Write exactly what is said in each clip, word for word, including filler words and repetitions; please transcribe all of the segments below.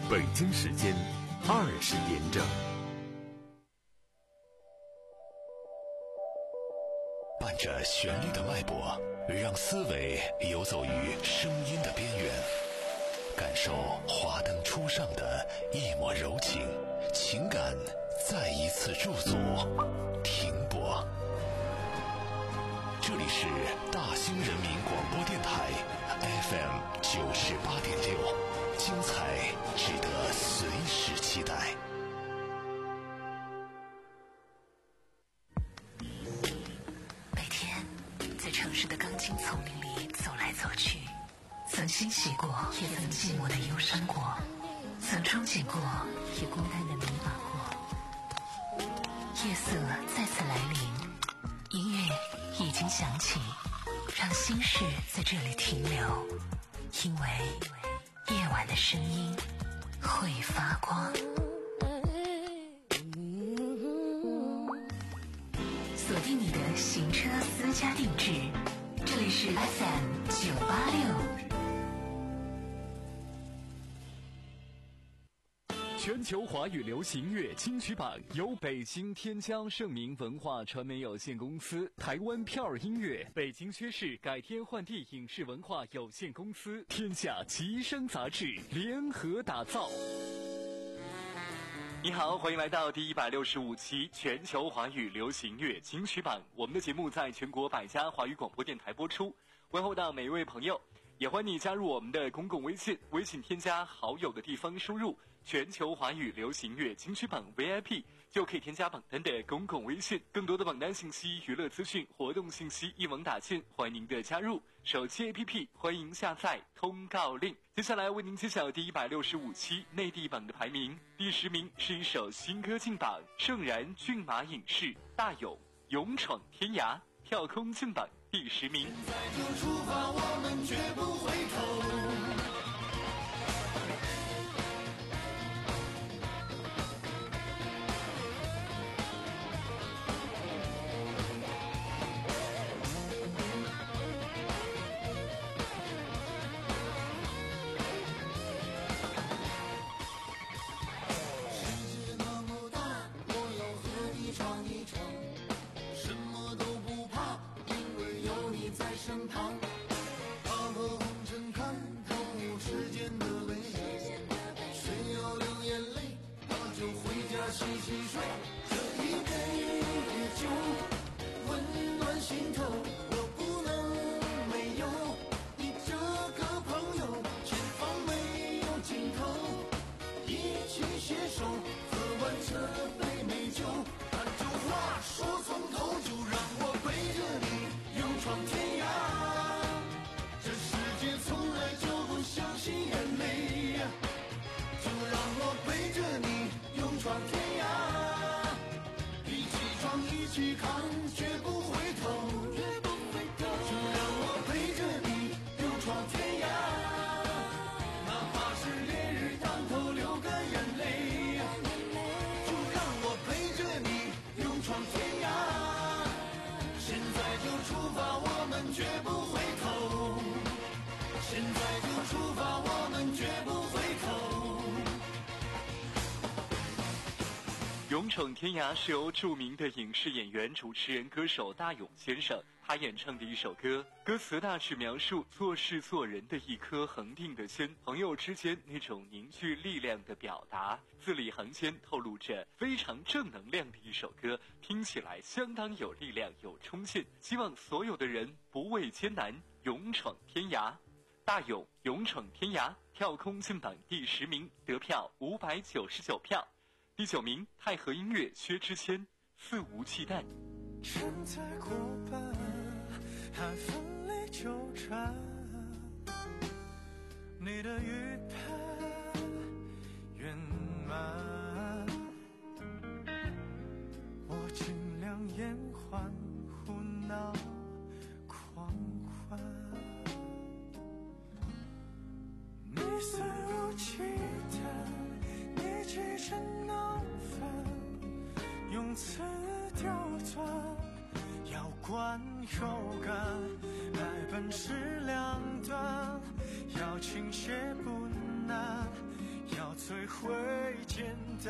北京时间二十点整。 伴着旋律的脉搏，让思维游走于声音的边缘，感受华灯初上的一抹柔情，情感再一次驻足停泊。这里是大兴人民广播电台 F M 九十八点六，精彩值得随时期待。 每天在城市的钢筋丛林里走来走去，曾欣喜过，也曾寂寞的忧伤过，曾憧憬过，也孤单的迷茫过。夜色再次来临，音乐已经响起，让心事在这里停留，因为夜晚的声音会发光。锁定你的行车私家定制，这里是 F M 九八六。 全球华语流行乐金曲榜由北京天江盛明文化传媒有限公司、台湾票儿音乐、北京薛氏改天换地影视文化有限公司、天下吉声杂志联合打造。你好，欢迎来到第一百六十五期全球华语流行乐金曲榜。我们的节目在全国百家华语广播电台播出。问候到每一位朋友，也欢迎你加入我们的公共微信，微信添加好友的地方输入全球华语流行乐金曲榜 V I P， 就可以添加榜单的公共微信。更多的榜单信息、娱乐资讯、活动信息一网打尽，欢迎您的加入。手机 A P P 欢迎下载通告令。接下来为您揭晓第一百六十五期内地榜的排名。第十名是一首新歌进榜，盛然骏马影视大勇勇闯天涯跳空进榜第十名。 现在就出发，我们绝不回头。身旁，踏破红尘，看透世间的美。谁要流眼泪，那就回家洗洗睡。这一杯酒温暖心头，我不能没有你这个朋友。前方没有尽头，一起携手喝完这杯美酒。把这话说从头，就让我背着你勇闯天涯。这世界从来就不相信眼泪，就让我背着你勇闯天涯。一起闯，一起扛，绝不回头，绝不回头。就让我背着你勇闯天涯，哪怕是烈日当头流干眼泪，就让我背着你勇闯天涯。现在就出发，我们绝不回头。现在就出发，我们绝不回头。 勇闯天涯是由著名的影视演员、主持人、歌手大勇先生他演唱的一首歌，歌词大致描述做事做人的一颗恒定的心，朋友之间那种凝聚力量的表达，字里行间透露着非常正能量的一首歌，听起来相当有力量、有冲劲，希望所有的人不畏艰难，勇闯天涯。大勇勇闯天涯跳空进榜第十名，得票五百九十九票。第九名太和音乐薛之谦肆无忌惮。 现在过半还奋力纠缠，你的预判圆满，我尽量延缓胡闹狂欢。你肆无忌惮，你急成闹翻，用词刁钻，要惯有感，爱本是两端，要倾斜不难，要最简单。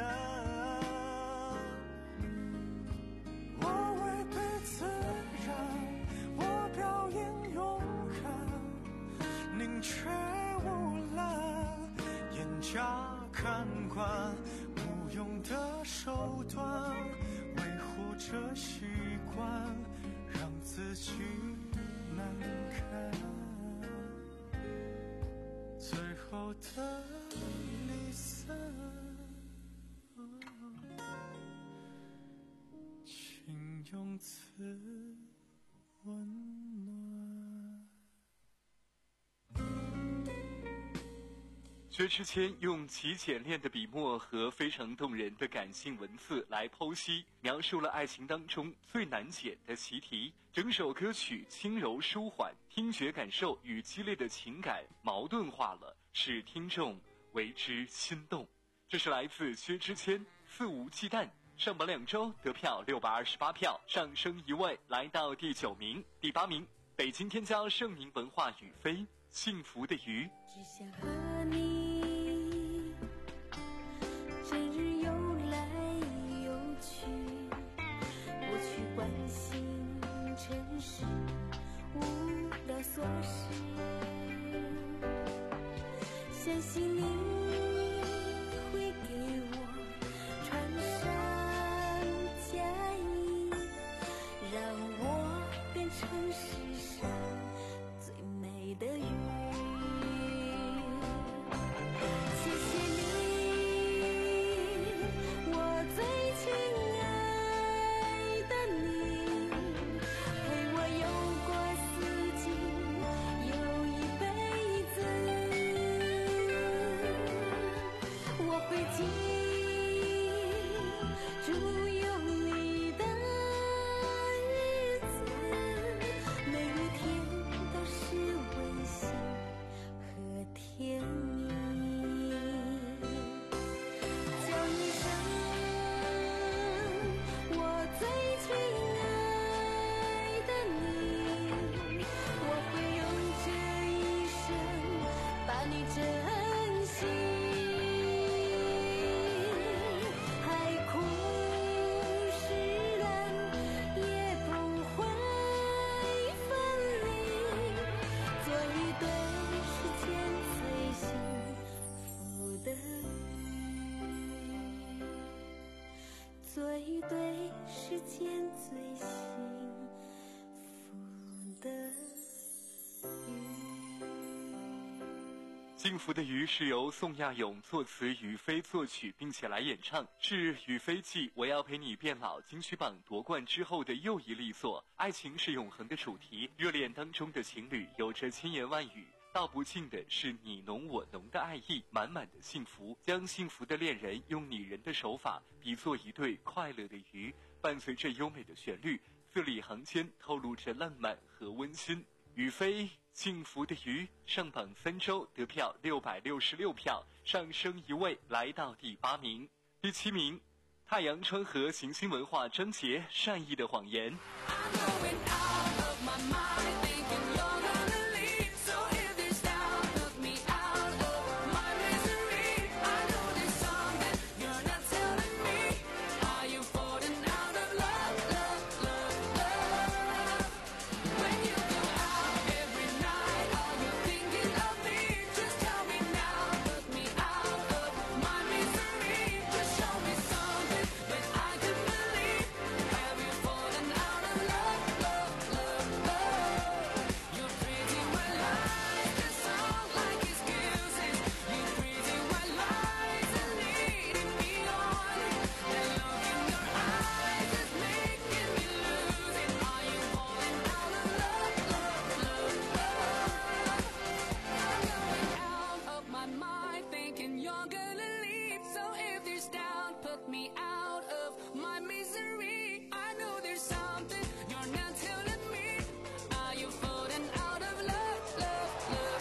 我违背自然，我表演勇敢，宁缺毋滥，严加看管，无用的手段维护着习惯，让自己难堪。最后的离散，请用词温暖。 薛之谦用极简练的笔墨和非常动人的感性文字来剖析，描述了爱情当中最难解的习题。整首歌曲轻柔舒缓，听觉感受与激烈的情感矛盾化了，使听众为之心动。这是来自薛之谦《肆无忌惮》，上榜两周得票六百二十八票，上升一位来到第九名。第八名，北京天骄盛名文化语飞《幸福的鱼》。 只想和你整日游来游去，不去关心尘世无聊琐事，相信你会给我穿上嫁衣，让我变成世上最美的鱼。谢谢你，我最亲爱的你，陪我游过四季，有一辈子，我会记住有你的日子，每一天都是温馨和甜蜜。叫一声我最亲爱的你，我会用这一生把你珍惜。海枯石烂也不会分离，做一对世间最幸福的鱼，做一对世间最幸福的鱼。 幸福的鱼是由宋亚勇作词，雨飞作曲，并且来演唱，是雨飞继《我要陪你变老》金曲榜夺冠之后的又一力作。爱情是永恒的主题，热恋当中的情侣有着千言万语，道不尽的是你侬我侬的爱意，满满的幸福。将幸福的恋人用拟人的手法比作一对快乐的鱼，伴随着优美的旋律，字里行间透露着浪漫和温馨。雨飞幸福的鱼上榜三周得票六百六十六票，上升一位来到第八名。第七名，太阳川河行星文化张杰善意的谎言。 I'm going out of my mind, thinking you're gonna leave. So if this down, put me out of my misery. I know there's something you're not telling me. Are you falling out of love, love, love, love? When you go out every night, are you thinking of me? Just tell me now, put me out of my misery. Just show me something that I can believe. Have you fallen out of love, love, love, love? Your pretty white lies that sound like excuses. Your pretty white lies are leading me on. That look in your eyes is making me lose it. Are you falling out of love, love, love, love? I'm going out of my mind, thinking you're gonna leave. So if there's doubt, put me out of my misery. I know there's something you're not telling me. Are you falling out of love, love, love,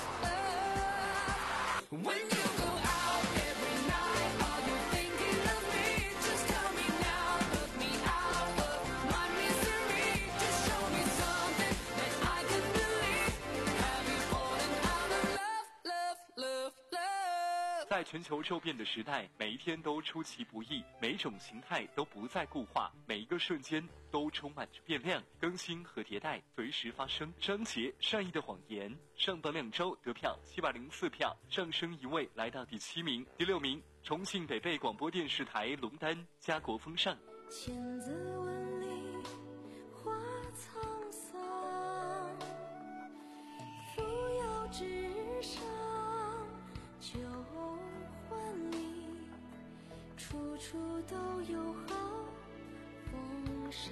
love? When you go out every night, are you thinking of me? Just tell me now, put me out of my misery. Just show me something that I can believe. Have you fallen out of love, love, love, love? 在全球骤变的时代，每一天都出其不意，每一种形态都不再固化，每一个瞬间都充满着变量，更新和迭代随时发生。张杰《善意的谎言》上榜两周得票七百零四票，上升一位来到第七名。第六名，重庆北碚广播电视台龙丹《家国风尚》。 千字文里花沧桑，扶摇直上旧还里，处处都有好风尚。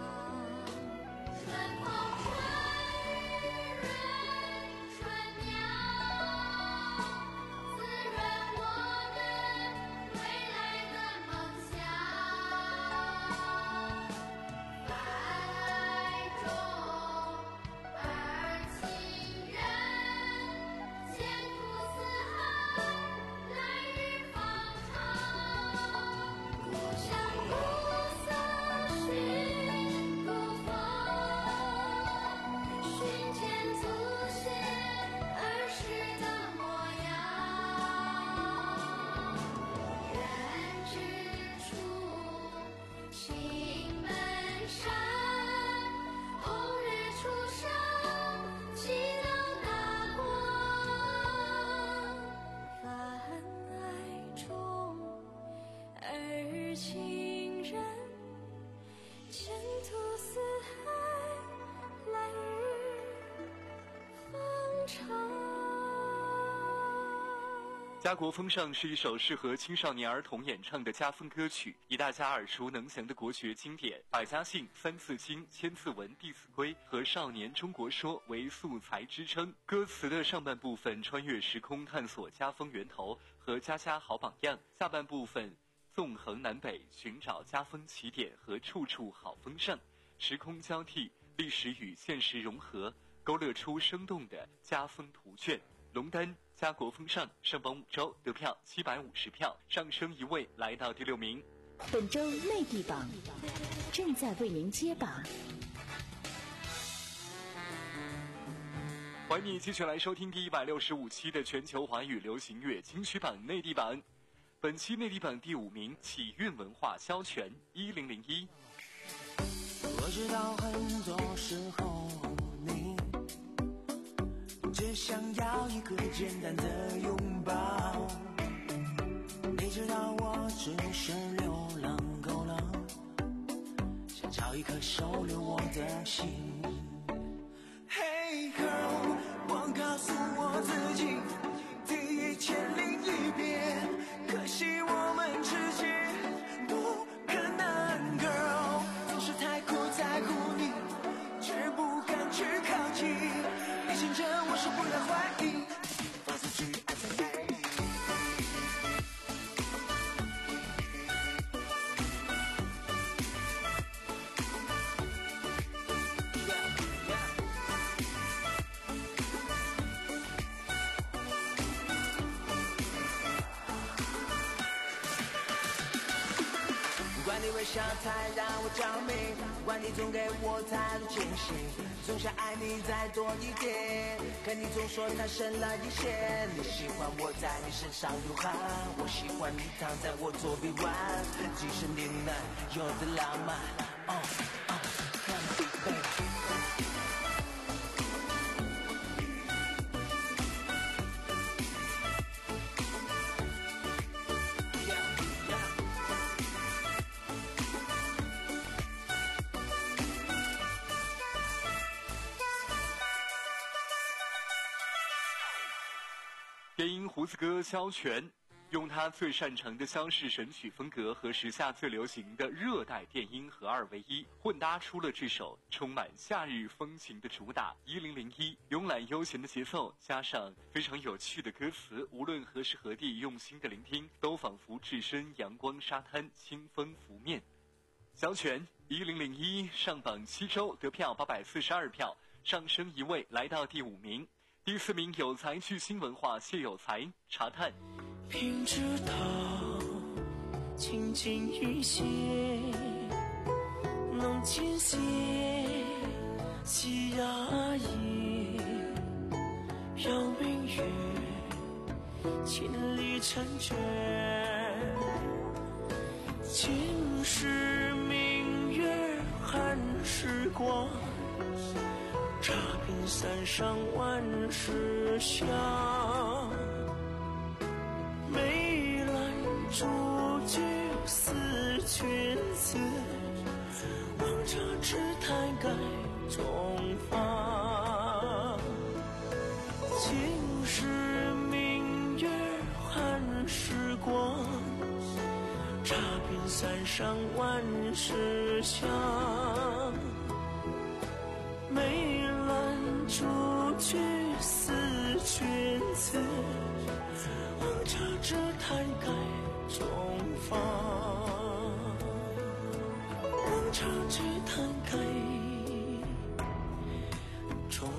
春风春润春鸟，滋润我们未来的梦想。泛爱中而情人，前途似海，来日方长。故乡古色寻故风，寻见祖先儿时的模样。远之处，青门山，红日初升，起灯大光。 泛爱中而情人，前途似海，来日方长。 家国风尚是一首适合青少年儿童演唱的家风歌曲，以大家耳熟能详的国学经典《百家姓》《三字经》《千字文》《弟子规》和《少年中国说》为素材支撑。歌词的上半部分穿越时空探索家风源头和家家好榜样，下半部分纵横南北寻找家风起点和处处好风尚，时空交替，历史与现实融合，勾勒出生动的家风图卷。龙丹《家国风尚》上榜五周得票七百五十票，上升一位来到第六名。 本周内地榜正在为您揭榜。 欢迎你继续来收听第一百六十五期的全球华语流行乐金曲榜内地榜。本期内地榜第五名，启韵文化萧全一零零一。 我知道很多时候你只想要一个简单的拥抱，你知道我只是流浪够了，想找一颗收留我的心。Hey girl， 我告诉我自己第一千零一遍，可惜我们之间不可能 girl， 总是太过在乎你，却不敢去靠近，提醒着我说不要怀疑，放肆去爱在你。管你微笑太让我着迷，管你总给我太多惊喜，总想爱你再多一点，可你总说太深了一些。你喜欢我在你身上流汗，我喜欢你躺在我左臂弯，几十年来有的浪漫。哦哦 ，Come baby。 电音胡子哥萧全用他最擅长的萧氏神曲风格和时下最流行的热带电音合二为一，混搭出了这首充满夏日风情的主打一零零一。慵懒悠闲的节奏加上非常有趣的歌词，无论何时何地用心的聆听，都仿佛置身阳光沙滩，清风拂面。萧全一零零一上榜七周得票八百四十二票，上升一位来到第五名。第四名有才巨星文化谢有才茶炭。 明知道轻轻一些能见些细压抑，让明月千里成绝。今时明月汉时光，茶品三上万事香。梅兰竹菊思君子，王茶枝台盖中房。今时明月汉时光，茶品三上万事香。梅兰竹菊思君子，王茶枝台盖中房。王茶枝台盖中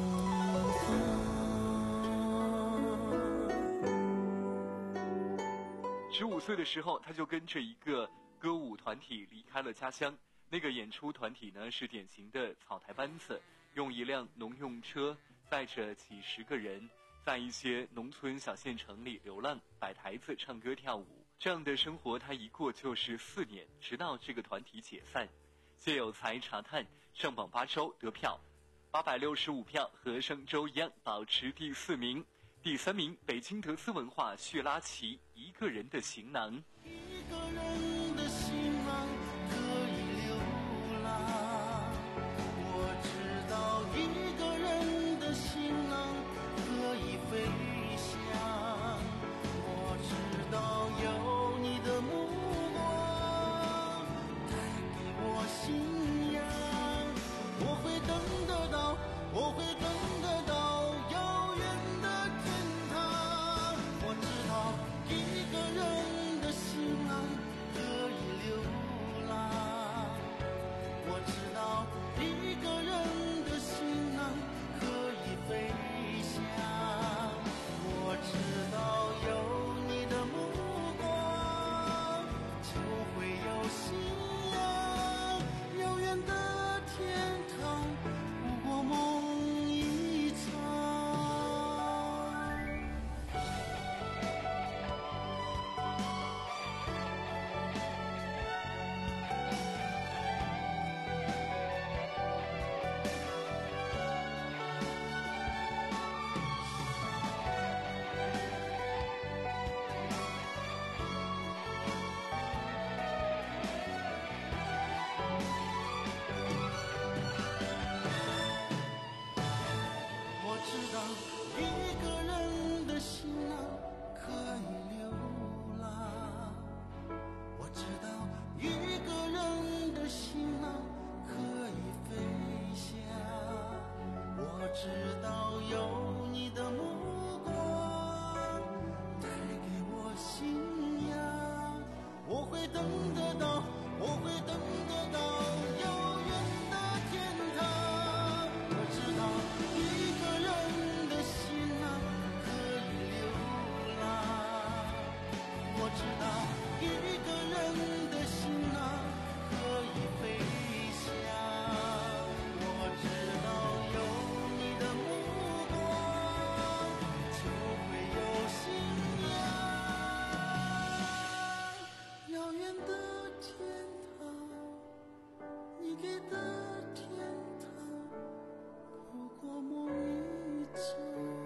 十五岁的时候，他就跟着一个歌舞团体离开了家乡。那个演出团体呢，是典型的草台班子，用一辆农用车载着几十个人，在一些农村小县城里流浪，摆台子唱歌跳舞。这样的生活他一过就是四年，直到这个团体解散。谢有才茶探上榜八周得票八百六十五票，和上周一样保持第四名。第三名，北京德斯文化叙拉奇一个人的行囊。 一个人的行囊可以流浪，我知道一个人的行囊可以飞翔，我知道有你的目光带给我信仰，我会等得到，我会等得到遥远的天堂。我知道一个人的行囊可以流浪，我知道一个人的行囊可以飞翔，我知道有你的目光就会有信仰，遥远的天堂不过梦一场。我知道一个人的行囊可以流浪，我知道一个人的行囊可以飞翔，我知道有你的目光带给我信仰，我会等得到，我会等得到遥远的天堂。我知道一个人的行囊可以流浪，我知道一个人的行囊可以飞翔，我知道有你的目光就会有信仰，遥远的天堂，你给的天堂不过梦一场。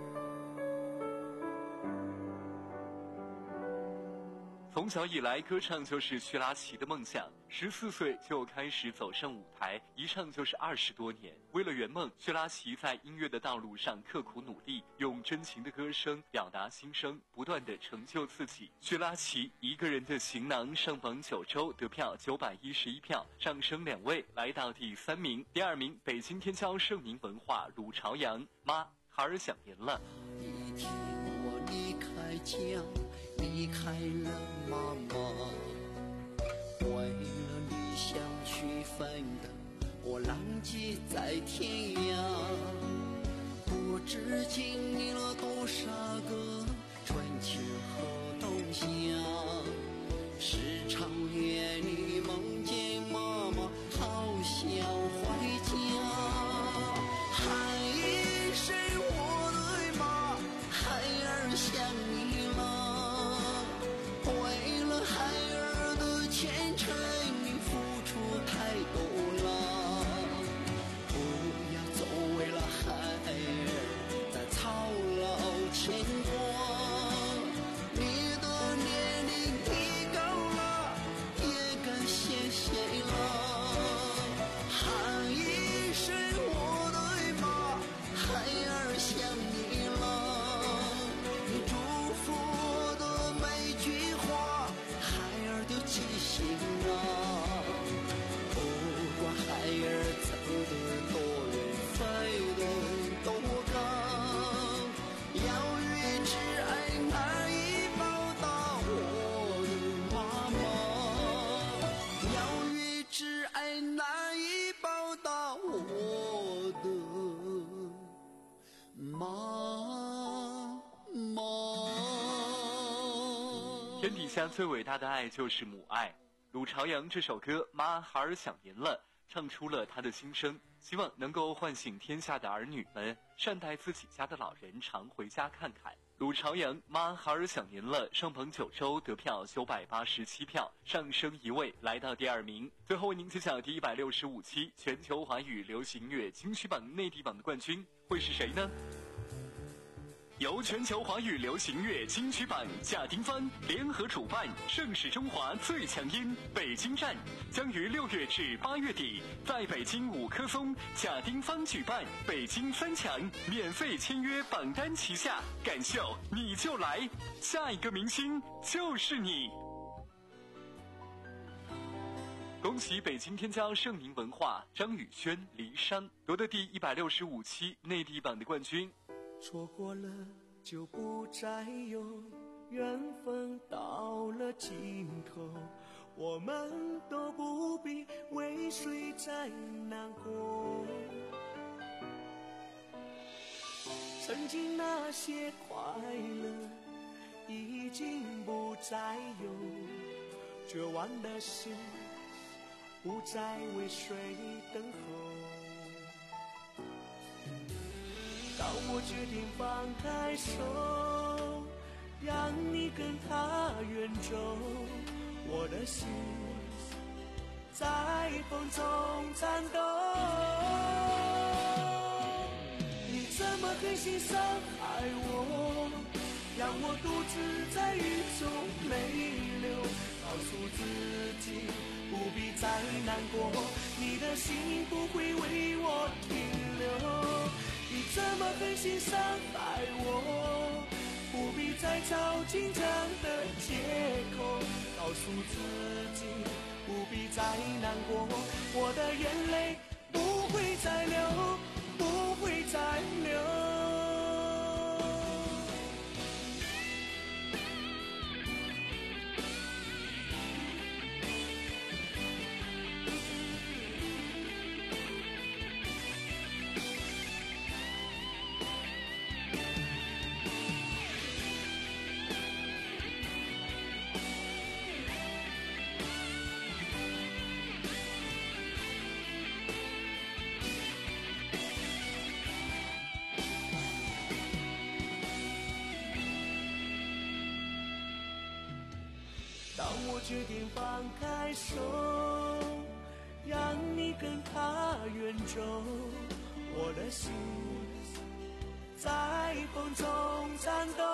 从小以来，歌唱就是叙拉奇的梦想。十四岁就开始走上舞台，一唱就是二十多年。为了圆梦，叙拉奇在音乐的道路上刻苦努力，用真情的歌声表达心声，不断的成就自己。叙拉奇一个人的行囊上榜九周，得票九百一十一票，上升两位，来到第三名。第二名，北京天骄盛名文化鲁朝阳妈孩儿想您了。 一天我离开家，离开了妈妈，为了理想去奋斗，我浪迹在天涯，不知经历了多少个春秋和冬夏，时常夜里梦见妈妈，好想回家。海是我的妈，孩儿想你天底下最伟大的爱就是母爱。鲁朝阳这首歌《妈，孩儿想您了》唱出了他的心声，希望能够唤醒天下的儿女们，善待自己家的老人，常回家看看。鲁朝阳《妈，孩儿想您了》上榜九周，得票九百八十七票，上升一位，来到第二名。最后为您揭晓第一百六十五期全球华语流行音乐金曲榜内地榜的冠军会是谁呢？由全球华语流行乐金曲榜贾丁芳联合主办，盛世中华最强音北京站将于六月至八月底在北京五棵松贾丁芳举办北京三强免费签约榜单旗下，感秀你就来，下一个明星就是你。恭喜北京天骄盛宁文化张宇轩、黎珊夺得第一百六十五期内地榜的冠军。 错过了就不再有，缘分到了尽头，我们都不必为谁再难过。曾经那些快乐已经不再有，绝望的心不再为谁等候。当我决定放开手，让你跟他远走，我的心在风中颤抖。你怎么狠心伤害我，让我独自在雨中泪流，告诉自己不必再难过，你的心不会为我停留。你怎么狠心伤害我，不必再找紧张的借口，告诉自己不必再难过，我的眼泪不会再流，不会再流。当我决定放开手，让你跟他远走，我的心在风中颤抖。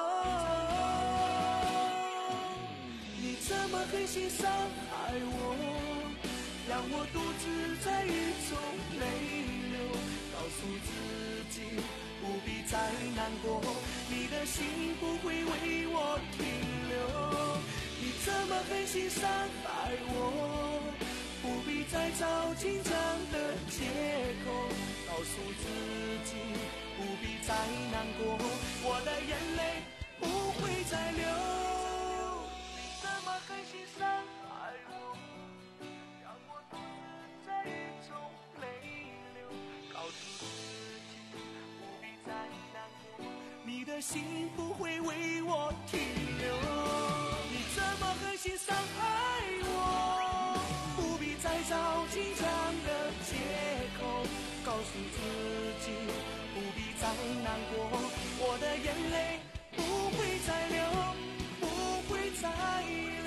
你怎么狠心伤害我，让我独自在雨中泪流，告诉自己不必再难过，你的心不会为我停留。你怎么狠心伤害我，不必再找紧张的借口，告诉自己不必再难过，我的眼泪不会再流。你怎么狠心伤害我，让我独自在雨中泪流，告诉自己不必再难过，你的心不会为我停留。你怎么狠心伤害我，不必再找紧张的借口，告诉自己不必再难过，我的眼泪不会再流，不会再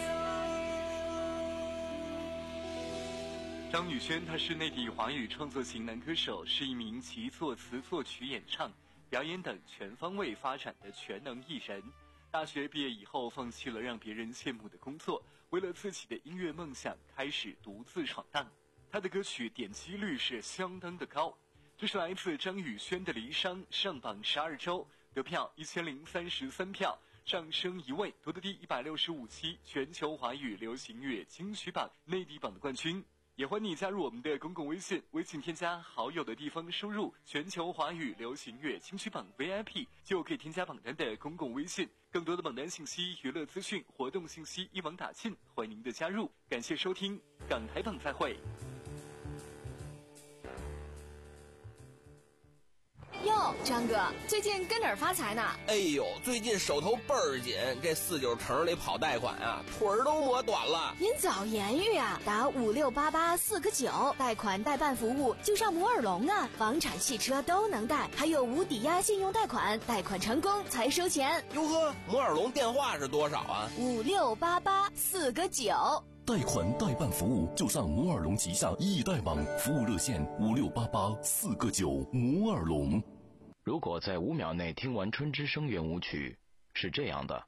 流。 张宇轩他是内地华语创作型男歌手，是一名集作词作曲演唱表演等全方位发展的全能艺人。大学毕业以后放弃了让别人羡慕的工作，为了自己的音乐梦想开始独自闯荡。他的歌曲点击率是相当的高。这是来自张宇轩的《离殇》，上榜十二周，得票一千零三十三票，上升一位，夺得第一百六十五期全球华语流行乐金曲榜内地榜的冠军。也欢迎你加入我们的公共微信，微信添加好友的地方输入全球华语流行乐金曲榜 V I P 就可以添加榜单的公共微信，更多的榜单信息、娱乐资讯、活动信息一网打尽，欢迎您的加入。感谢收听港台榜，再会。 哟， 哟，张哥，最近跟哪儿发财呢？ 哎呦，最近手头倍儿紧，这四九城里跑贷款啊，腿儿都磨短了。 您早言语啊，打五六八八四个九，贷款代办服务就上摩尔龙啊，房产、汽车都能贷，还有无抵押信用贷款，贷款成功才收钱。 哟呵，摩尔龙电话是多少啊？ 五六八八四个九。 贷款代办服务就上摩尔龙旗下易贷网，服务热线五六八八四个九。摩尔龙。 如果在五秒内听完春之声圆舞曲，是这样的；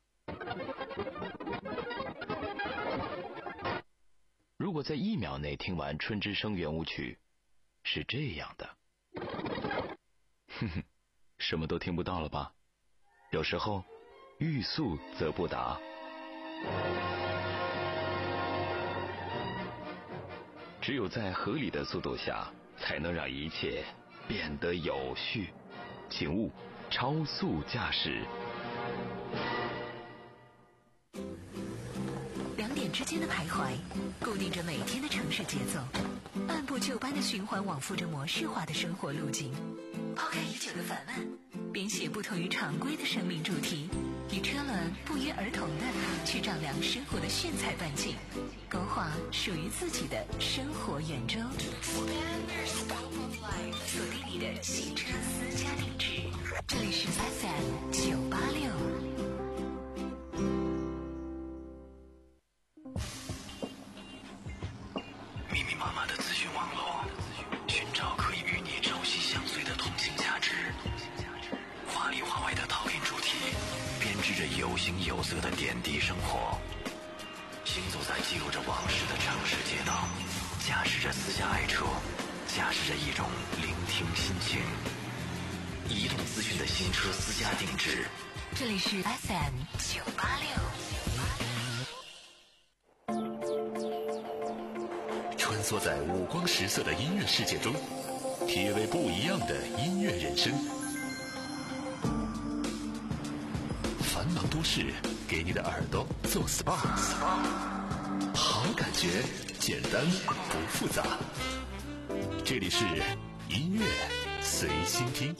如果在一秒内听完春之声圆舞曲，是这样的。哼哼，什么都听不到了吧？有时候，欲速则不达。只有在合理的速度下，才能让一切变得有序。请勿超速驾驶。 两点之间的徘徊，固定着每天的城市节奏，按部就班的循环往复着模式化的生活路径。抛开已久的烦闷，编写不同于常规的生命主题，与车轮不约而同的去丈量生活的炫彩半径，勾画属于自己的生活圆周。锁定你的新车私家定制，这里是 F M 九八六。 密密麻麻的资讯网络，寻找可以与你朝夕相随的同性价值。华里华外的套印主题，编织着有形有色的点滴生活。行走在记录着往事的城市街道，驾驶着私家爱车，驾驶着一种聆听心情。移动资讯的新车私家定制， 这里是 F M 九八六。 穿梭在五光十色的音乐世界中，体味不一样的音乐人生。繁忙都市给你的耳朵做 S P A， 好感觉简单不复杂。这里是音乐随心听。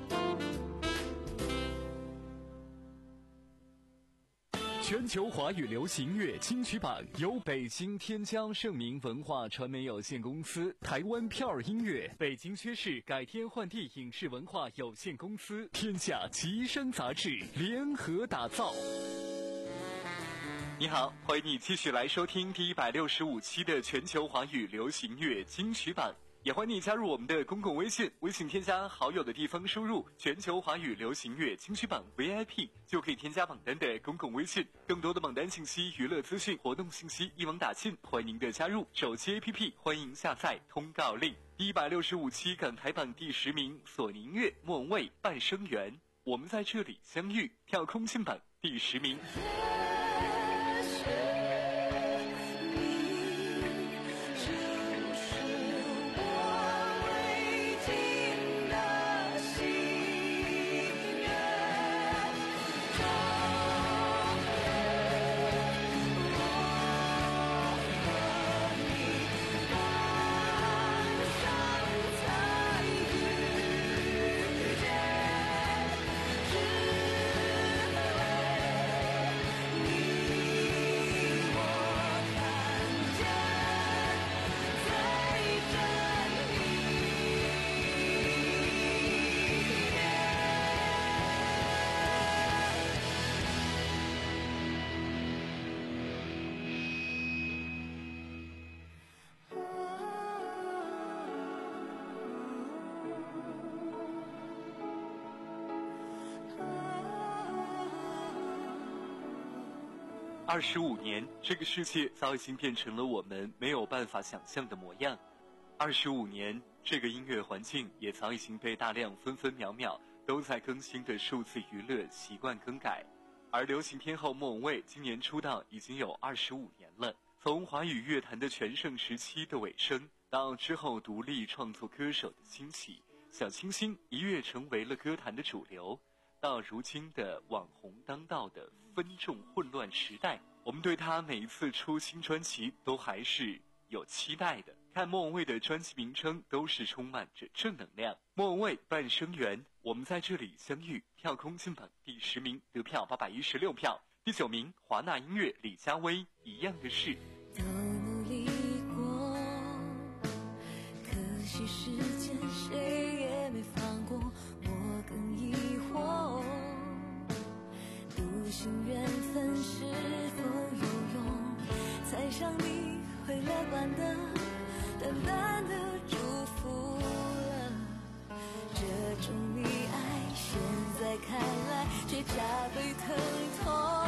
全球华语流行乐金曲榜由北京天江盛明文化传媒有限公司、台湾票儿音乐、北京薛氏改天换地影视文化有限公司、天下吉声杂志联合打造。你好，欢迎你继续来收听第一百六十五期的全球华语流行乐金曲榜。也欢迎你加入我们的公共微信，微信添加好友的地方输入全球华语流行乐金曲榜 V I P 就可以添加榜单的公共微信。更多的榜单信息、娱乐资讯、活动信息一网打尽，欢迎您的加入。手机 A P P 欢迎下载通告令。第一百六十五期港台榜第十名，索尼音乐莫文蔚半生缘，我们在这里相遇，跳空庆榜第十名。二十五年，这个世界早已经变成了我们没有办法想象的模样。二十五年，这个音乐环境也早已经被大量分分秒秒都在更新的数字娱乐习惯更改。而流行天后莫文蔚今年出道已经有二十五年了，从华语乐坛的全盛时期的尾声，到之后独立创作歌手的兴起，小清新一跃成为了歌坛的主流，到如今的网红当道的分众混乱时代，我们对他每一次出新专辑都还是有期待的。 看莫文蔚的专辑名称都是充满着正能量。莫文蔚半生缘，我们在这里相遇，票空进榜第十名，得票八百一十六票。第九名，华纳音乐李佳薇，一样的事。 都努力过，可惜时间谁也没放过，我更疑惑，笃信缘分是否有用，猜想你会乐观的淡淡的祝福了，这种溺爱现在看来却加倍疼痛。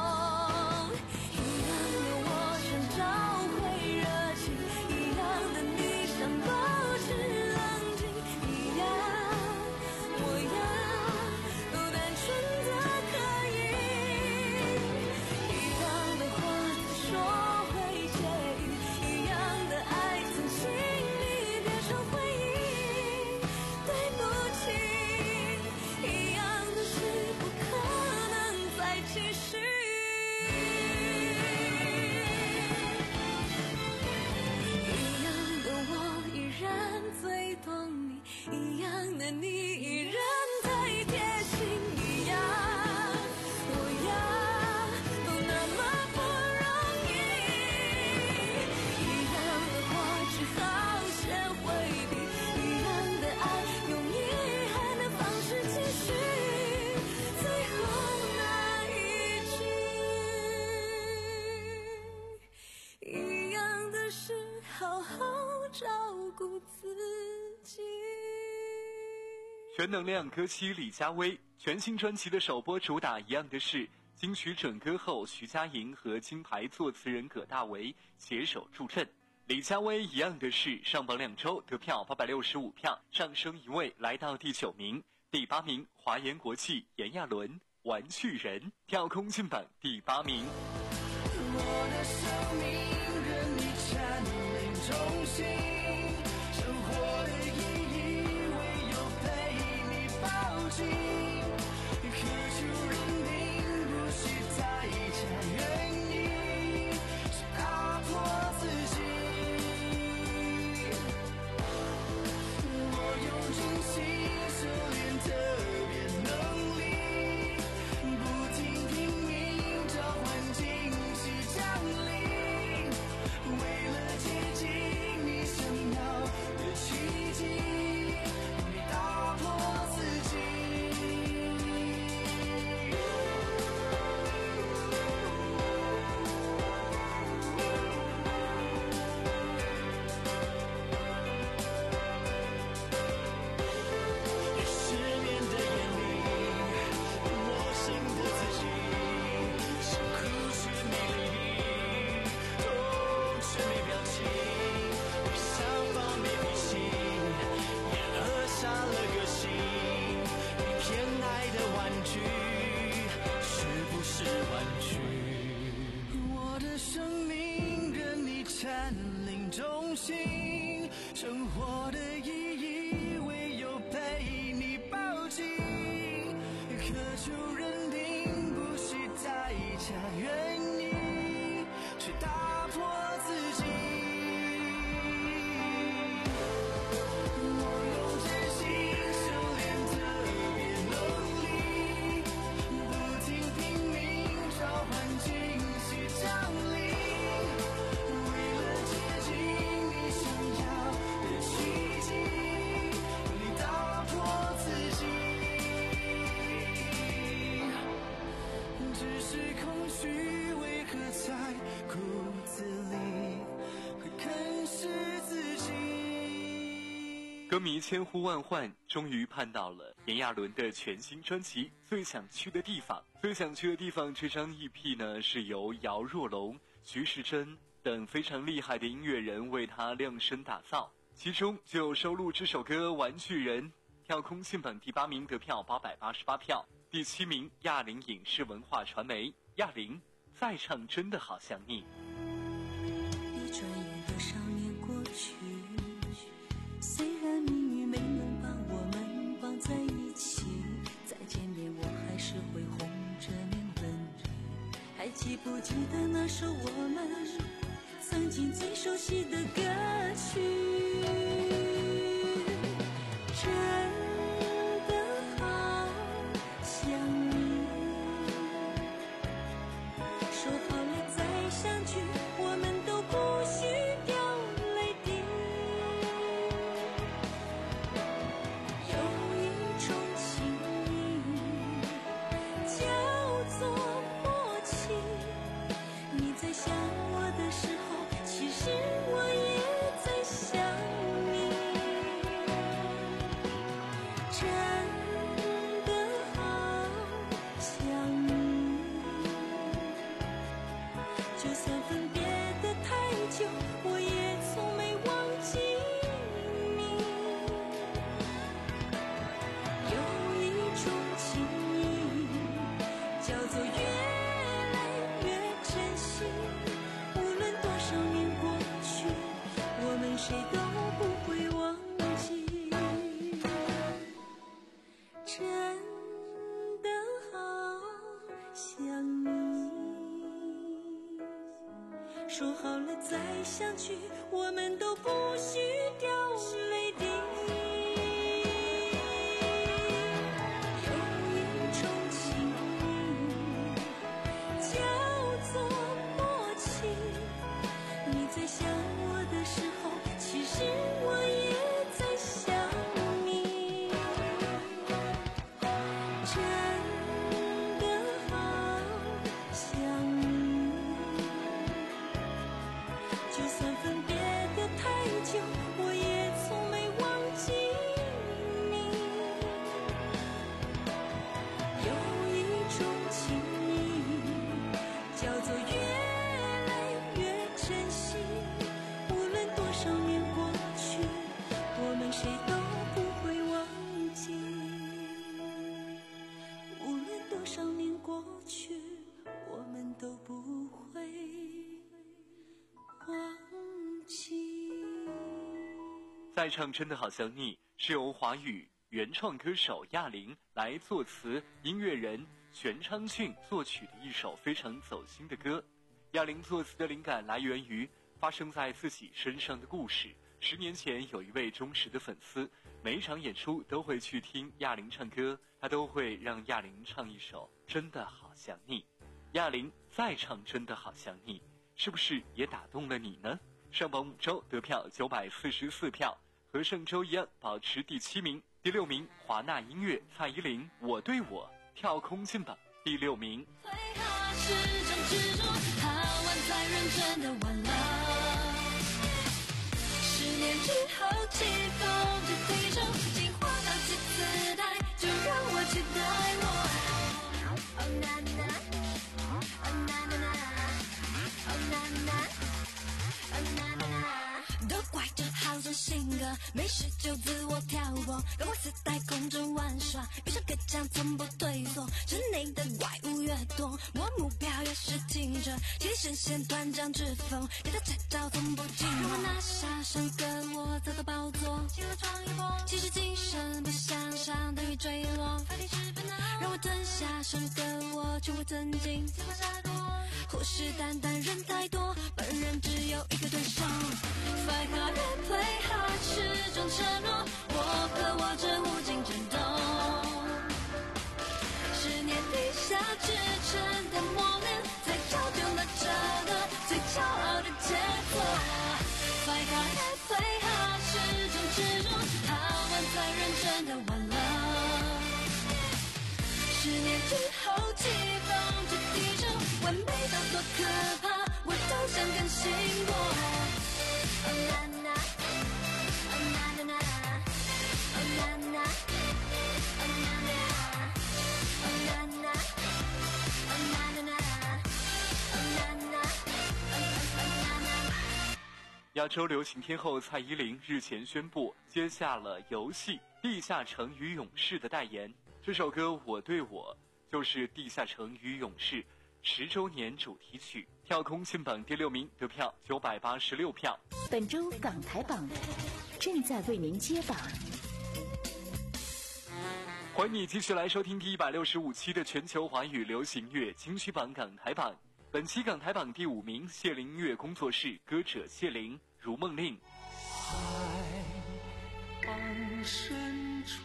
一样的我想找回热情，一样的你想保持冷静，一样我呀都单纯的可以，一样的话再说会介意，一样的爱曾经你变成回忆，对不起，一样的事不可能再继续。一样的我依然最懂你，一样的你依然太贴心，一样我呀都那么不容易，一样的话只好先回避，一样的爱用遗憾的方式继续，最后那一句，一样的是好好照顾自己。 全能量歌姬李佳薇全新专辑的首播主打一样的是金曲准歌后徐佳莹和金牌作词人葛大为携手助阵。李佳薇一样的是上榜两周，得票八百六十五票，上升一位来到第九名。第八名，华研国际炎亚纶玩具人，跳空进榜第八名。 我的生命任你占领中心，生活的意义唯有被你抱紧，渴求认定不需代价愿意去打破自己，我用尽心修炼特别能力，不停拼命召唤惊喜降临，为了接近你想要的奇迹，你打破自己。失眠的眼里，我信的自己，想哭却没力，痛却没表情，没想法没脾气，也扼杀了个性。你偏爱的玩具，是不是玩具？我的生命任你占领中心，生活的意义唯有被你抱紧，渴求认定不需代价愿意去打破自己，我用真心修炼特别能力，不停拼命召唤惊喜降临，为了接近你想要的奇迹，你打破自己，只是空虚为何在骨子里会啃食自己。 歌迷千呼万唤，终于盼到了炎亚纶的全新专辑《最想去的地方》。最想去的地方这张 E P 呢，是由姚若龙、徐时珍等非常厉害的音乐人为他量身打造，其中就收录这首歌《玩具人》，跳空进榜第八名，得票八百八十八票。第七名，亚铃影视文化传媒，亚铃再唱真的好像你。 一转眼多少年过去，虽然命运没能把我们绑在一起，再见面我还是会红着脸问你，还记不记得那首我们曾经最熟悉的歌曲？ 说好了再相聚，我们都不许掉泪滴。有一种情叫做默契，你在想我的时候，其实我也在想你。真的好想你，就算分别的太久，我也从没忘记你。有一种情谊叫做越来越珍惜，无论多少年过去，我们谁都不会忘记。无论多少年过去，我们都不会忘记。 再唱真的好想你是由华语原创歌手亚玲来作词，音乐人全昌俊作曲的一首非常走心的歌。亚玲作词的灵感来源于发生在自己身上的故事。十年前有一位忠实的粉丝，每一场演出都会去听亚玲唱歌，他都会让亚玲唱一首真的好想你。亚玲再唱真的好想你，是不是也打动了你呢？上榜五周得票九百四十四票，和上周一样保持第七名。第六名华纳音乐蔡依林我对我跳空进榜第六名。 最好是种执着，好玩再认真的玩了。十年之后，气风就提升，进化到几次代，就让我期待我。Oh na na, oh na na na, oh na na, oh na na na。都怪这好胜性格，没事就自我挑拨，跟我自带空中玩耍，遇上个将从不退缩，室内的怪物越多，我目标越是清澈，体力神仙团长之风，你的彩照从不寂寞。让我拿下上个我走到宝座，进了闯一波，其实今生不向上等于坠落，法力十分难，让我吞下上个我，全部增进，计划杀多，虎视眈眈人太多，本人只有一个对手。Fight hard and play hard 是种承诺，我和我这无尽争斗，十年底下制成的磨练，才造就了这个最骄傲的结果。Fight hard and play hard 是种执着，好玩才认真的玩了。十年之后，气风就提升，完美到多可怕，我都想更新过。Oh na na, oh na na na, oh na na, oh na na, oh na na, oh na na na, oh na na, oh na na。 亚洲流行天后蔡依林日前宣布接下了游戏《地下城与勇士》的代言。这首歌《我对我》就是《地下城与勇士》十周年主题曲，跳空进榜第六名，得票九百八十六票。 本周港台榜正在为您揭榜。 欢迎你继续来收听第一百六十五期的全球华语流行乐金曲榜港台榜。本期港台榜第五名，谢灵音乐工作室歌者谢灵，如梦令。 海岸深处，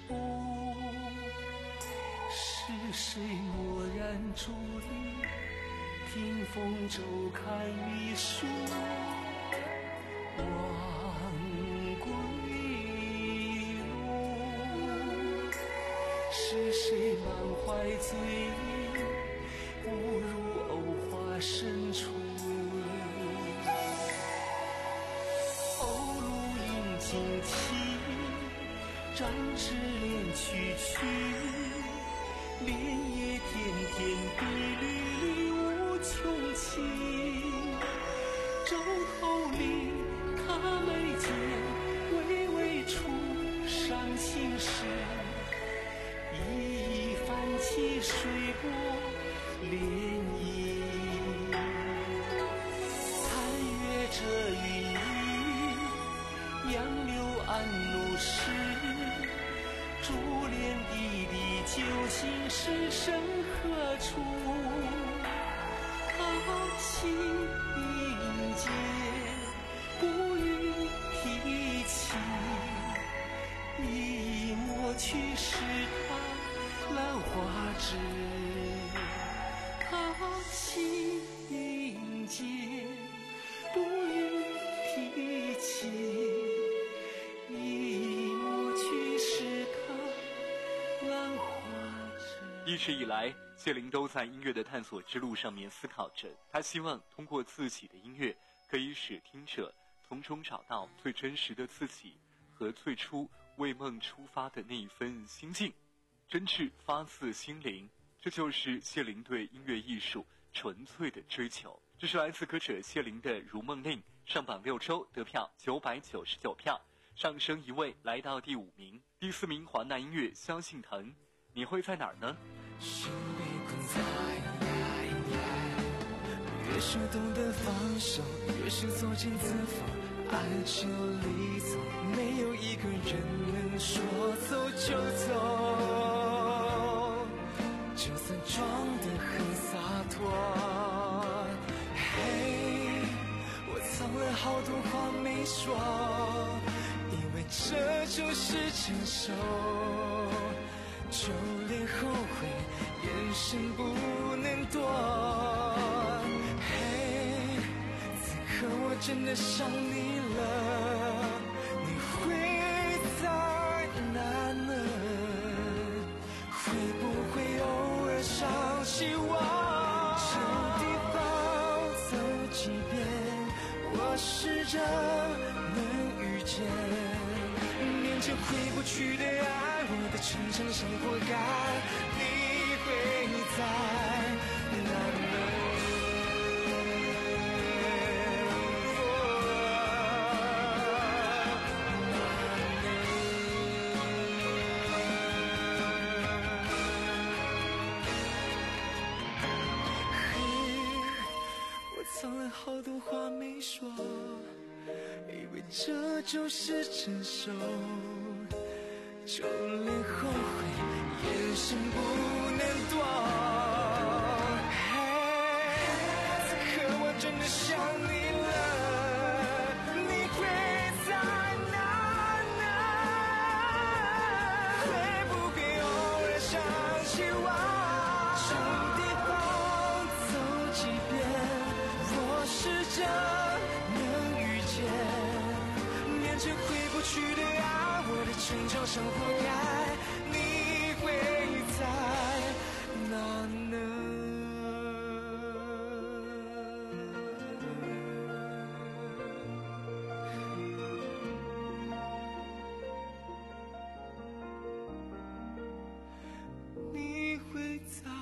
是谁蓦然伫立？听风骤看梨树，望归路。是谁满怀醉意，误入藕花深处？鸥鹭引旌旗，展翅连曲曲，莲叶点点碧缕缕无穷情。舟头里他眉间，微微出伤心事。一一泛起水波涟漪，残月这云雨，杨柳暗怒时，珠帘滴滴，究竟是身何处？啊情迎接，不予提起，一抹去是它兰花枝。好情迎接，不予提起，一抹去是它兰花枝。 一直以来，谢灵都在音乐的探索之路上面思考着，他希望通过自己的音乐，可以使听者从中找到最真实的自己和最初为梦出发的那一份心境，真挚发自心灵。这就是谢灵对音乐艺术纯粹的追求。这是来自歌者谢灵的《如梦令》，上榜六周，得票九百九十九票，上升一位来到第五名。第四名华纳音乐《萧敬腾》，你会在哪儿呢？ 心被困在，越是懂得放手，越是作茧自缚，爱就离走，没有一个人能说走就走，就算装得很洒脱。嘿，我藏了好多话没说，因为这就是成熟，就连后悔眼神不能躲。嘿，此刻我真的想你了，你会在哪呢？会不会偶尔想起我？这地方走几遍，我试着能遇见，面前回不去的爱，我的成长生活感，你会在哪呢？藏了好多话没说，以为这就是成熟，就连后悔眼神不能躲。嘿，此刻我真的想你了，你会在哪呢？会不会偶尔想起我？这地方走几遍，试着能遇见，面对回不去的爱，我的成长生活感，你会在哪呢？你会在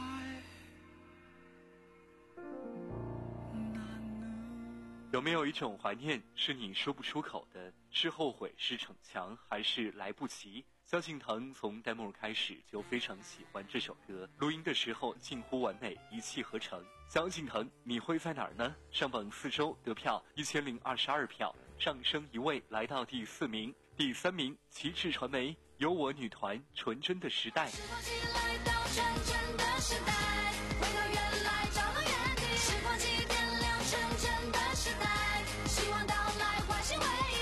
有没有一种怀念是你说不出口的？是后悔，是逞强，还是来不及？萧敬腾从弹幕开始就非常喜欢这首歌，录音的时候近乎完美，一气呵成。萧敬腾，你会在哪儿呢？上榜四周，得票一千零二十二票，上升一位来到第四名。第三名，旗帜传媒，有我女团，纯真的时代。 来到纯真的时代，回到原来找到原地，时光机点亮纯真的时代，希望到来唤醒未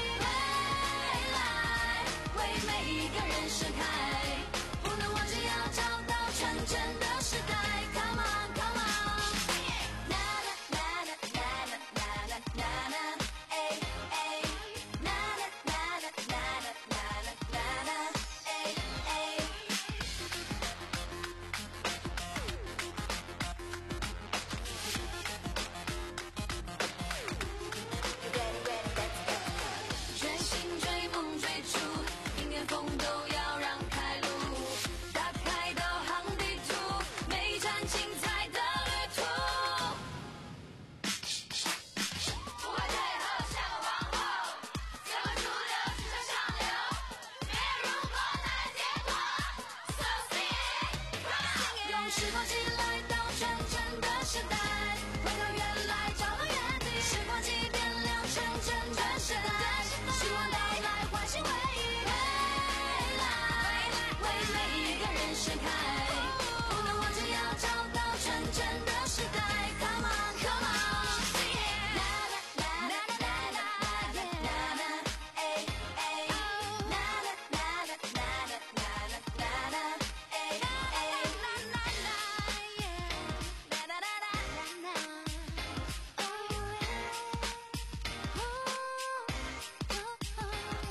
来，为每一个人盛开，不能忘记要找到纯真的时代。Come on, come on， 啦啦啦啦啦啦啦啦啦，哎哎，啦啦啦啦啦啦啦啦啦，哎哎。全心追梦追逐，迎面风都要让开。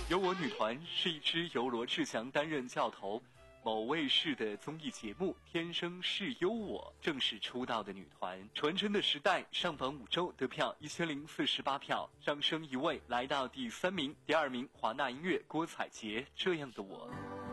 有我女团是一支由罗志祥担任教头，某卫视的综艺节目《天生是优我》正式出道的女团。纯真的时代上榜五周得票一千零四十八票，上升一位来到第三名。第二名华纳音乐郭采洁《这样的我》。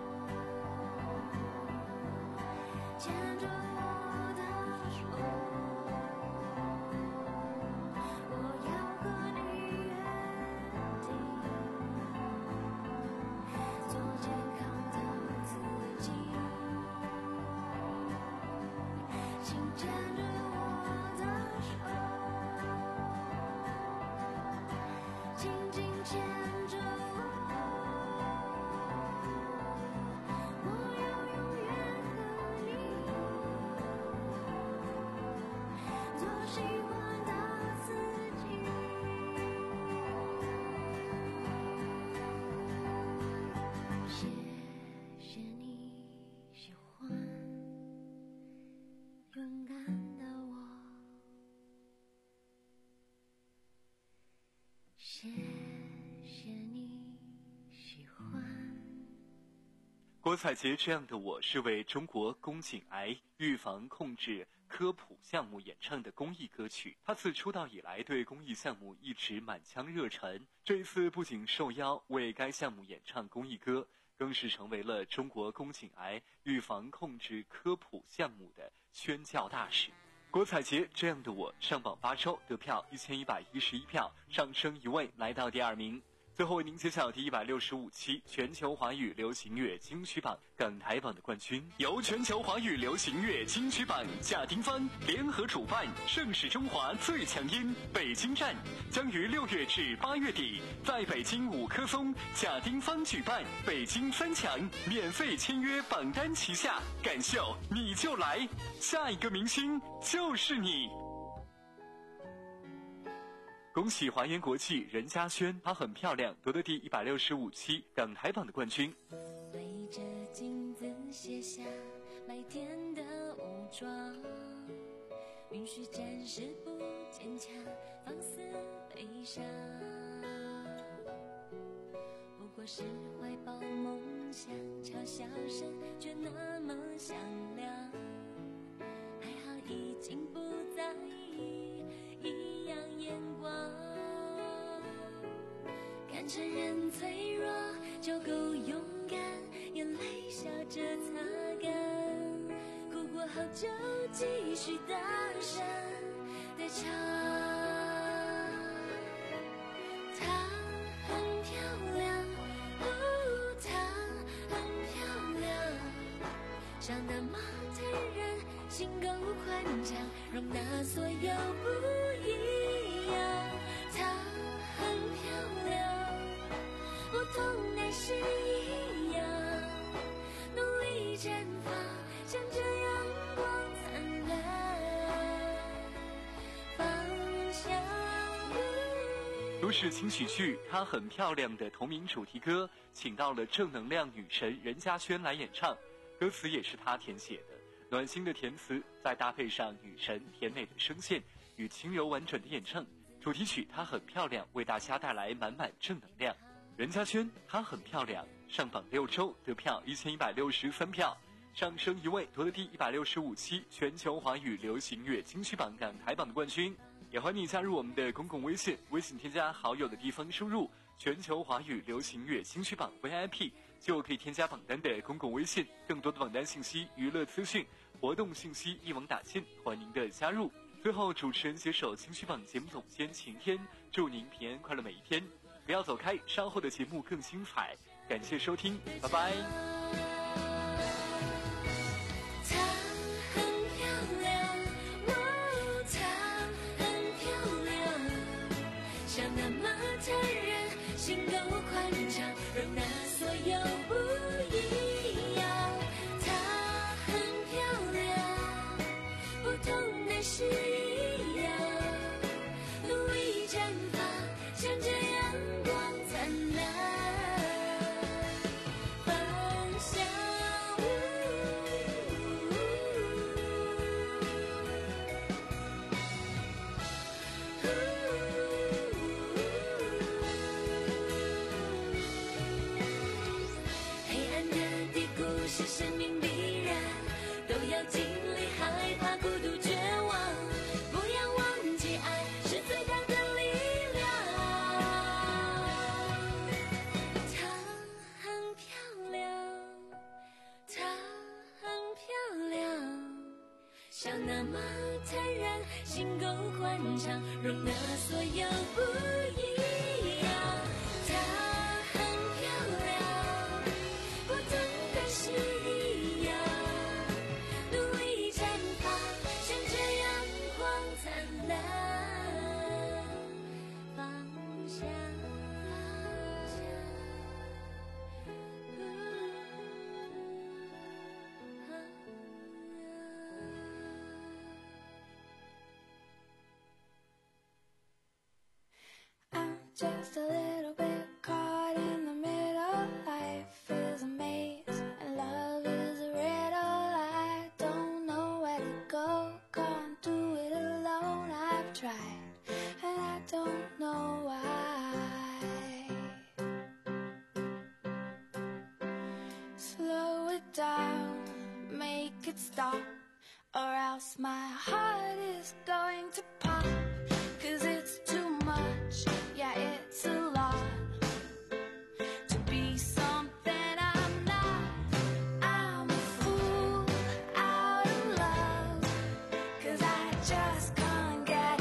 郭采洁这样的我是为中国宫颈癌预防控制科普项目演唱的公益歌曲。她自出道以来对公益项目一直满腔热忱，这一次不仅受邀为该项目演唱公益歌，更是成为了中国宫颈癌预防控制科普项目的宣教大使。郭采洁这样的我上榜八周得票一千一百一十一票，上升一位来到第二名。最后为您揭晓第一百六十五期全球华语流行乐金曲榜港台榜的冠军，由全球华语流行乐金曲榜贾丁芳联合主办，盛世中华最强音北京站将于六月至八月底在北京五棵松贾丁芳举办北京三强免费签约榜单旗下，感秀你就来，下一个明星就是你。恭喜华研国际任嘉萱，她很漂亮，夺得第一百六十五期港台榜的冠军。 对着镜子卸下白天的武装，允许暂时不坚强，放肆悲伤，不过是怀抱梦想，嘲笑声却那么响亮，还好已经不在意异样眼光，敢承认脆弱就够勇敢，眼泪笑着擦干，哭过后就继续大声地唱。她很漂亮，哦，她很漂亮，长得模特人，心够宽敞，容纳所有不一样。她很漂亮，不同但是一样，努力绽放，向着阳光灿烂方向。 都市轻喜剧《她很漂亮》的同名主题歌，请到了正能量女神任嘉萱来演唱，歌词也是她填写的。暖心的填词，再搭配上女神甜美的声线与轻柔婉转的演唱，主题曲《她很漂亮》为大家带来满满正能量。任嘉萱《她很漂亮》上榜六周得票一千一百六十三票，上升一位夺得第一百六十五期全球华语流行乐金曲榜港台榜的冠军。也欢迎你加入我们的公共微信，微信添加好友的地方输入全球华语流行乐金曲榜 V I P 就可以添加榜单的公共微信，更多的榜单信息、娱乐资讯、活动信息一网打尽，欢迎您的加入。最后，主持人携手金曲榜节目总监晴天，祝您平安快乐每一天。不要走开，稍后的节目更精彩。感谢收听，拜拜。 心够宽敞，容纳所有不一样。她很漂亮，不同但是一样，努力绽放，向着阳光灿烂方向。呜心够欢畅，容纳所有不一样。她很漂亮，不同的是一样，努力绽放，向着阳光灿烂方向。 I'm just a little bit caught in the middle. Life is a maze and love is a riddle. I don't know where to go, can't do it alone. I've tried and I don't know why. Slow it down, make it stop, or else my heart is going to pop. 'Cause it's too much, yeah, it's a lot to be something I'm not. I'm a fool out of love, 'cause I just can't get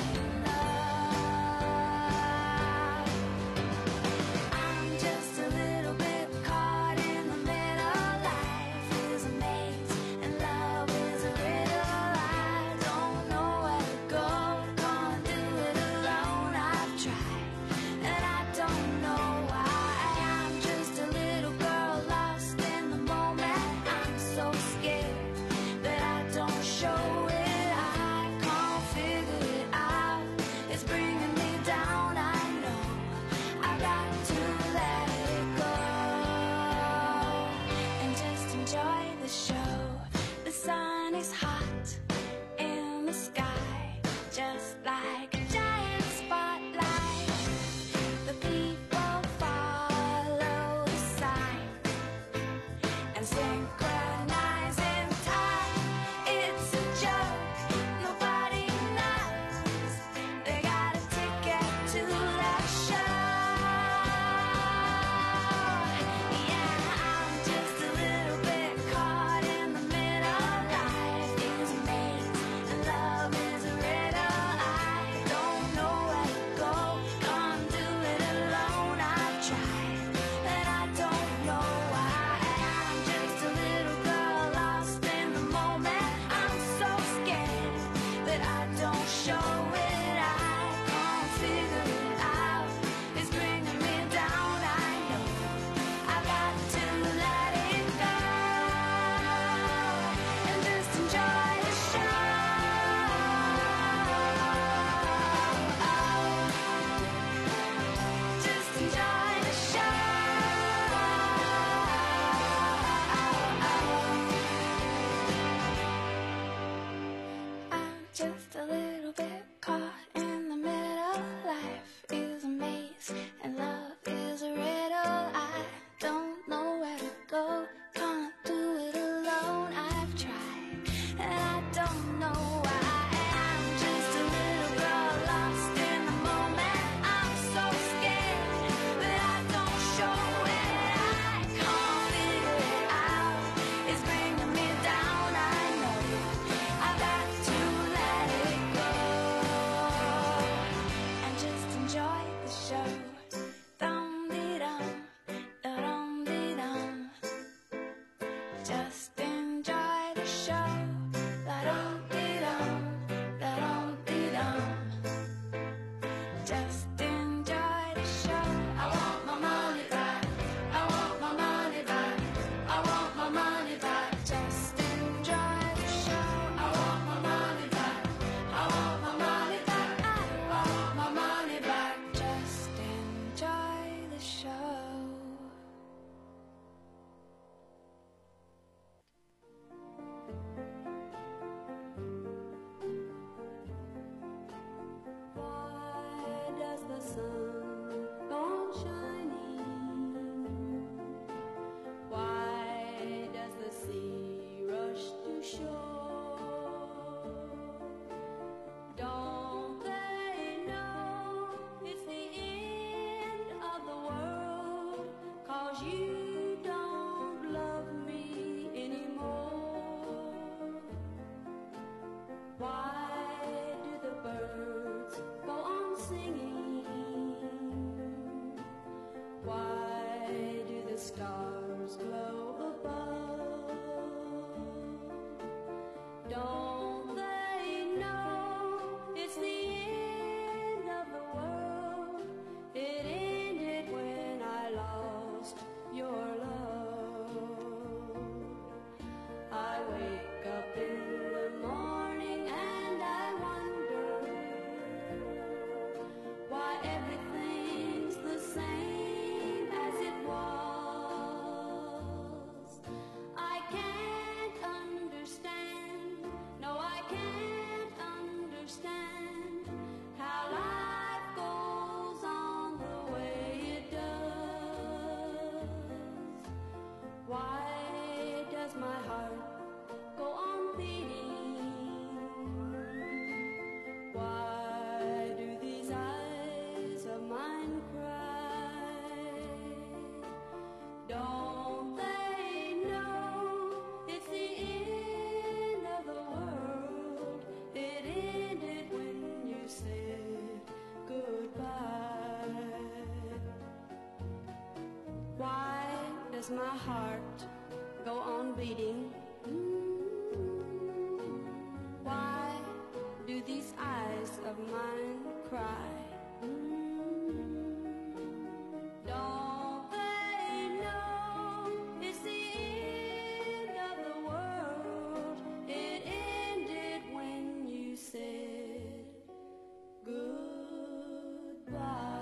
enough. I'm just a little bit caught in the middle. Life is a maze and love is a riddle. I don't know where to go, can't do it alone. I've tried and I don't know why. I'm just a little girl lost in the moment. I'm so scared that I don't show it. I can't figure it out, it's bringing me down. I know I got to let it go and just enjoy the show. The sun is hot in the sky, just like a giant spotlight. The people follow the sign and synchronize in time. It's a joke, nobody knows they got a ticket to that show. Yeah, I'm just a little bit caught in the middle. Life is a maze and love is a riddle. I don't know where to go, can't do it alone. I've tried and I don't know why. I'm just a little girl lost in the moment. I'm so scared that I don't show it. I can't figure it out, it's bringing me down. I know I got to let it go and just enjoy the show. Just enjoy the show. I'm just a little bit caught in the middle. Life is a maze and love is a riddle. I don't know where to go, can't do it alone. I've tried and I don't know why. I'm just a little girl lost in the moment. I'm so scared that I don't show it. I can't figure it out, it's bringing me down. I know I got to let it go and just enjoy the show. Dum-dee-dum, da-dum-dee-dum. Just enjoy the show. Da-dum-dee-dum, da-dum-dee-dum. Just enjoy the show. I want my money back, I want my money back, I want my money back. Just enjoy the show. I want my money back, I want my money back, I want my money back. Just enjoy does my heart go on beating? Why do these eyes of mine cry? Don't they know it's the end of the world? It ended when you said goodbye.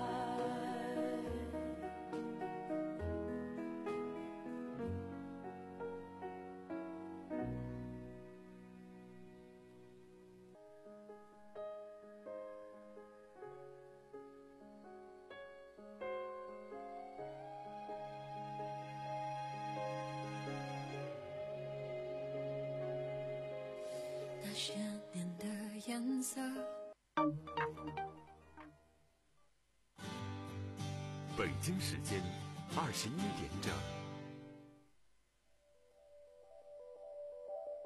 那些年的颜色。 北京时间二十一点整。